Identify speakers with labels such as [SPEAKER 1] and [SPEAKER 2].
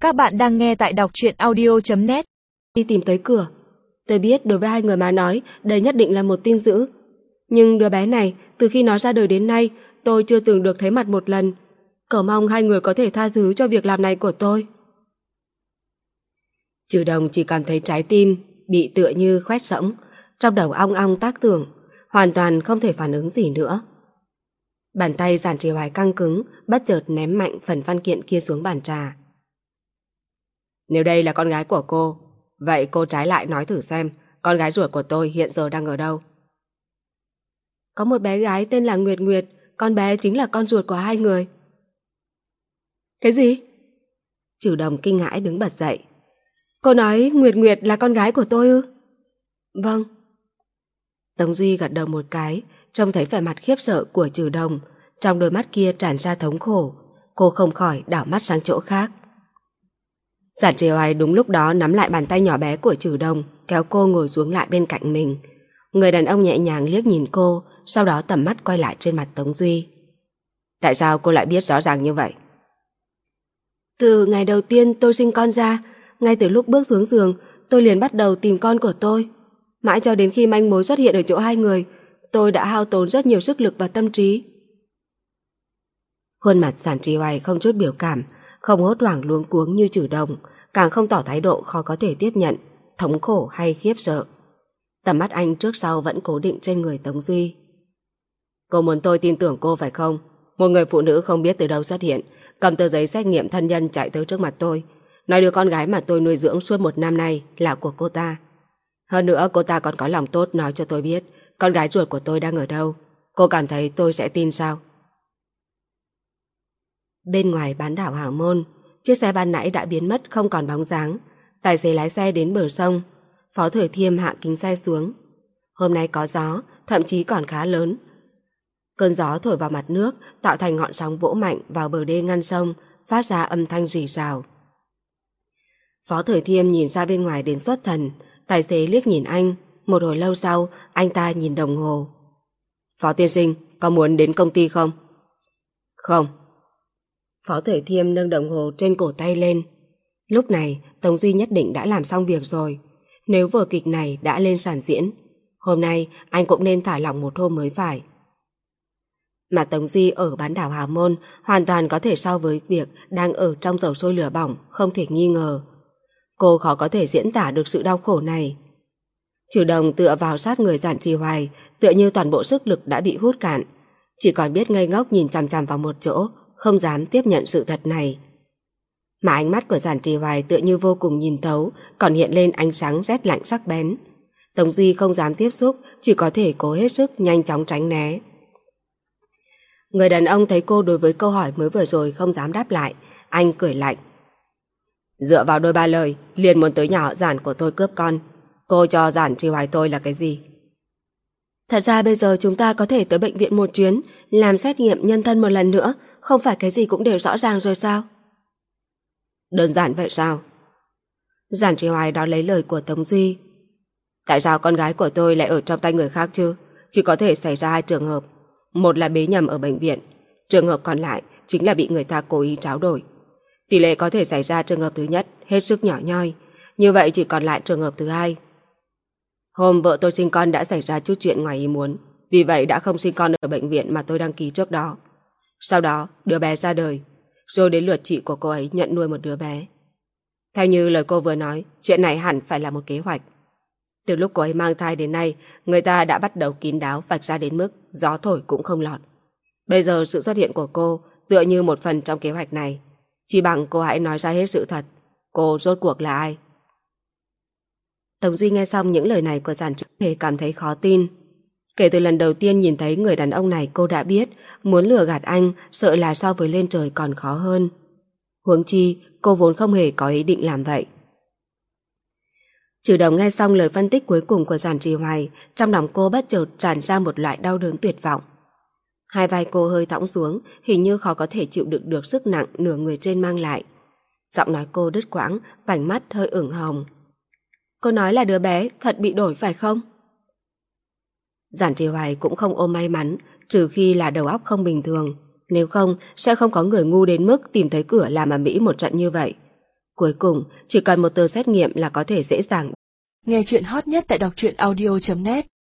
[SPEAKER 1] Các bạn đang nghe tại đọc truyện audio.net.
[SPEAKER 2] Đi tìm tới cửa. Tôi biết đối với hai người mà nói, đây nhất định là một tin dữ. Nhưng đứa bé này, từ khi nó ra đời đến nay, tôi chưa từng được thấy mặt một lần. Cầu mong hai người có thể tha thứ cho việc làm này của tôi. Trừ Đồng chỉ cảm thấy trái tim bị tựa như khoét rỗng, trong đầu ong ong tác tưởng, hoàn toàn không thể phản ứng gì nữa. Bàn tay Giản Trì Hoài căng cứng, bất chợt ném mạnh phần văn kiện kia xuống bàn trà. Nếu đây là con gái của cô, vậy cô trái lại nói thử xem con gái ruột của tôi hiện giờ đang ở đâu. Có một bé gái tên là Nguyệt Nguyệt, con bé chính là con ruột của hai người. Cái gì? Trừ Đồng kinh hãi đứng bật dậy. Cô nói Nguyệt Nguyệt là con gái của tôi ư? Vâng. Tống Duy gật đầu một cái, trông thấy vẻ mặt khiếp sợ của Trừ Đồng, trong đôi mắt kia tràn ra thống khổ. Cô không khỏi đảo mắt sang chỗ khác. Giản Trì Hoài đúng lúc đó nắm lại bàn tay nhỏ bé của Trừ Đồng, kéo cô ngồi xuống lại bên cạnh mình. Người đàn ông nhẹ nhàng liếc nhìn cô, sau đó tầm mắt quay lại trên mặt Tống Duy. Tại sao cô lại biết rõ ràng như vậy? Từ ngày đầu tiên tôi sinh con ra, ngay từ lúc bước xuống giường, tôi liền bắt đầu tìm con của tôi. Mãi cho đến khi manh mối xuất hiện ở chỗ hai người, tôi đã hao tốn rất nhiều sức lực và tâm trí. Khuôn mặt Giản Trì Hoài không chút biểu cảm, không hốt hoảng luống cuống như Trừ Đồng, càng không tỏ thái độ khó có thể tiếp nhận, thống khổ hay khiếp sợ. Tầm mắt anh trước sau vẫn cố định trên người Tống Duy. Cô muốn tôi tin tưởng cô phải không? Một người phụ nữ không biết từ đâu xuất hiện, cầm tờ giấy xét nghiệm thân nhân chạy tới trước mặt tôi, nói đứa con gái mà tôi nuôi dưỡng suốt 1 năm nay là của cô ta. Hơn nữa cô ta còn có lòng tốt nói cho tôi biết con gái ruột của tôi đang ở đâu. Cô cảm thấy tôi sẽ tin sao? Bên ngoài bán đảo Hảo Môn, chiếc xe ban nãy đã biến mất không còn bóng dáng. Tài xế lái xe đến bờ sông. Phó Thời Thiêm hạ kính xe xuống. Hôm nay có gió, thậm chí còn khá lớn. Cơn gió thổi vào mặt nước, tạo thành ngọn sóng vỗ mạnh vào bờ đê ngăn sông, phát ra âm thanh rì rào. Phó Thời Thiêm nhìn ra bên ngoài đến xuất thần. Tài xế liếc nhìn anh. Một hồi lâu sau, anh ta nhìn đồng hồ. Phó tiên sinh, có muốn đến công ty không? Không. Phó Thời Thiêm nâng đồng hồ trên cổ tay lên. Lúc này Tống Duy nhất định đã làm xong việc rồi. Nếu vở kịch này đã lên sàn diễn, hôm nay anh cũng nên thả lỏng một hôm mới phải. Mà Tống Duy ở bán đảo Hào Môn hoàn toàn có thể so với việc đang ở trong dầu sôi lửa bỏng, không thể nghi ngờ. Cô khó có thể diễn tả được sự đau khổ này. Trừ Đồng tựa vào sát người Giản Trì Hoài, tựa như toàn bộ sức lực đã bị hút cạn, chỉ còn biết ngây ngốc nhìn chằm chằm vào một chỗ, không dám tiếp nhận sự thật này. Mà ánh mắt của Giản Trì Hoài tựa như vô cùng nhìn thấu, còn hiện lên ánh sáng rét lạnh sắc bén. Tống Duy không dám tiếp xúc, chỉ có thể cố hết sức nhanh chóng tránh né. Người đàn ông thấy cô đối với câu hỏi mới vừa rồi không dám đáp lại, anh cười lạnh. Dựa vào đôi ba lời, liền muốn tới nhà họ Giản của tôi cướp con. Cô cho Giản Trì Hoài tôi là cái gì? Thật ra bây giờ chúng ta có thể tới bệnh viện một chuyến, làm xét nghiệm nhân thân một lần nữa, không phải cái gì cũng đều rõ ràng rồi sao? Đơn giản vậy sao? Giản Trì Hoài đó lấy lời của Tống Duy. Tại sao con gái của tôi lại ở trong tay người khác chứ? Chỉ có thể xảy ra 2 trường hợp. Một là bế nhầm ở bệnh viện, trường hợp còn lại chính là bị người ta cố ý tráo đổi. Tỷ lệ có thể xảy ra trường hợp thứ nhất hết sức nhỏ nhoi, như vậy chỉ còn lại trường hợp thứ hai. Hôm vợ tôi sinh con đã xảy ra chút chuyện ngoài ý muốn, vì vậy đã không sinh con ở bệnh viện mà tôi đăng ký trước đó. Sau đó đứa bé ra đời, rồi đến lượt chị của cô ấy nhận nuôi một đứa bé. Theo như lời cô vừa nói, chuyện này hẳn phải là một kế hoạch. Từ lúc cô ấy mang thai đến nay, người ta đã bắt đầu kín đáo vạch ra đến mức gió thổi cũng không lọt. Bây giờ sự xuất hiện của cô tựa như một phần trong kế hoạch này. Chỉ bằng cô hãy nói ra hết sự thật. Cô rốt cuộc là ai? Tống Duy nghe xong những lời này của Giản Trì Hoài cảm thấy khó tin. Kể từ lần đầu tiên nhìn thấy người đàn ông này, cô đã biết muốn lừa gạt anh sợ là so với lên trời còn khó hơn. Huống chi cô vốn không hề có ý định làm vậy. Trừ Đồng nghe xong lời phân tích cuối cùng của Giản Trì Hoài, trong lòng cô bất chợt tràn ra một loại đau đớn tuyệt vọng. Hai vai cô hơi thõng xuống, hình như khó có thể chịu đựng được sức nặng nửa người trên mang lại. Giọng nói cô đứt quãng, vành mắt hơi ửng hồng. Cô nói là đứa bé thật bị đổi phải không? Giản Trì Hoài cũng không ôm may mắn, trừ khi là đầu óc không bình thường. Nếu không, sẽ không có người ngu đến mức tìm thấy cửa làm ầm ĩ một trận như vậy. Cuối cùng, chỉ cần một tờ xét nghiệm là có thể dễ dàng.
[SPEAKER 1] Nghe chuyện hot nhất tại đọc truyện audio.net